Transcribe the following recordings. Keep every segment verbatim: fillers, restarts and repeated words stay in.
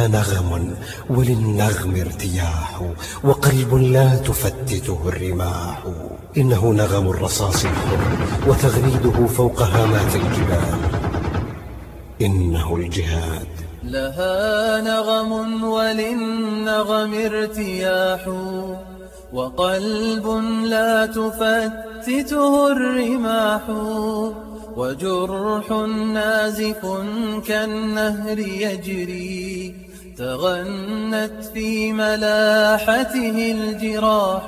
لها نغم وللنغم ارتياح، وقلب لا تفتته الرماح. إنه نغم الرصاص الحر وتغريده فوق هامات الجبال. إنه الجهاد. لها نغم وللنغم ارتياح، وقلب لا تفتته الرماح، وجرح نازف كالنهر يجري، تغنت في ملاحته الجراح.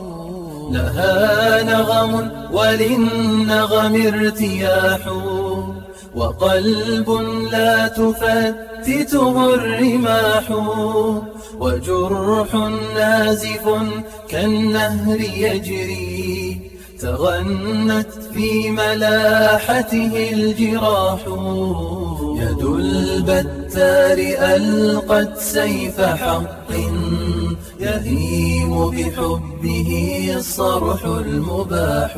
لها نغم وللنغم ارتياح، وقلب لا تفتته الرماح، وجرح نازف كالنهر يجري، تغنت في ملاحته الجراح. يد البتار ألقت سيف حق، يهيم بحبه الصرح المباح،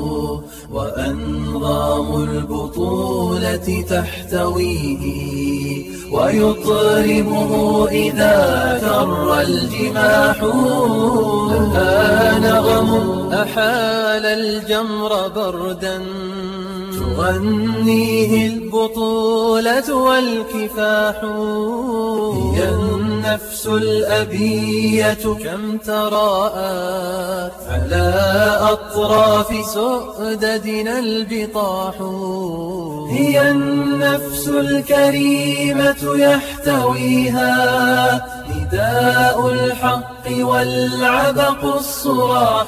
وأنظام البطولة تحتويه، ويطربه إذا كر الجماح. لها نغم أحال الجمر بردا، تغنيه البطولة والكفاح. هي النفس الأبية كم تراءت على أطراف سؤددنا البطاح. هي النفس الكريمة يحتويها نداء الحق والعبق الصراح.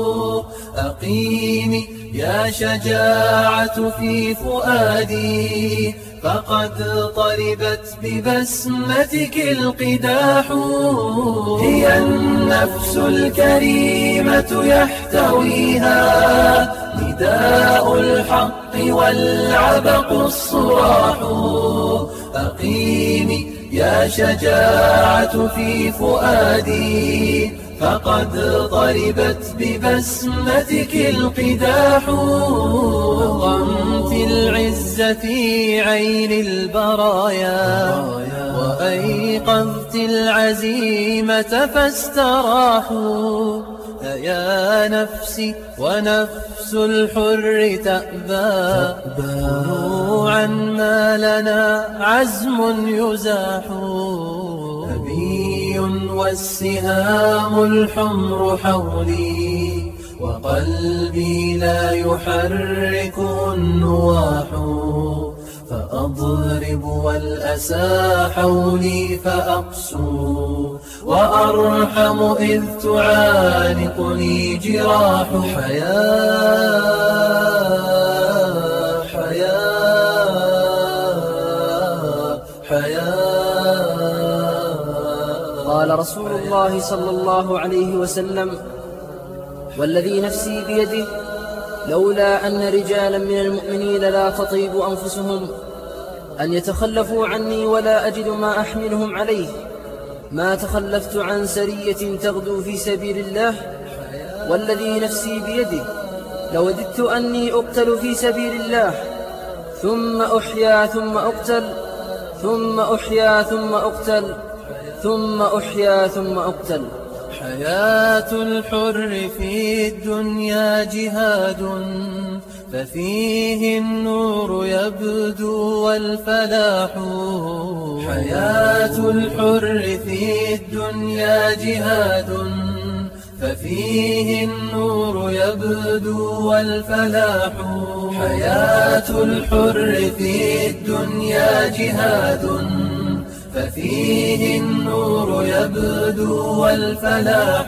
أقيمي يا شجاعة في فؤادي، فقد طربت ببسمتك القداح. هي النفس الكريمة يحتويها نداء الحق والعبق الصراح. أقيمي يا شجاعة في فؤادي، فقد طربت ببسمتك القداح. أقمت العز في عين البرايا، وأيقظت العزيمة فاستراحوا. يا نفسي ونفس الحر تأبى، خنوعا ما لنا عزم يزاح. أبي والسهام الحمر حولي، وقلبي لا يحركه النواح. فأضرب والأسى حولي فأقسو، وأرحم إذ تعانقني جراح. حياة حياة حياة. قال رسول الله صلى الله عليه وسلم: والذي نفسي بيده لولا أن رجالا من المؤمنين لا تطيب أنفسهم أن يتخلفوا عني ولا أجد ما أحملهم عليه ما تخلفت عن سرية تغدو في سبيل الله. والذي نفسي بيده لوددت أني أقتل في سبيل الله، ثم أحيا ثم أقتل، ثم أحيا ثم أقتل، ثم أحيا ثم أقتل. حياة الحر في الدنيا جهاد، ففيه النور يبدو والفلاح. حياة الحر في الدنيا جهاد، ففيه النور يبدو والفلاح. حياة الحر في الدنيا جهاد، ففيه النور يبدو والفلاح.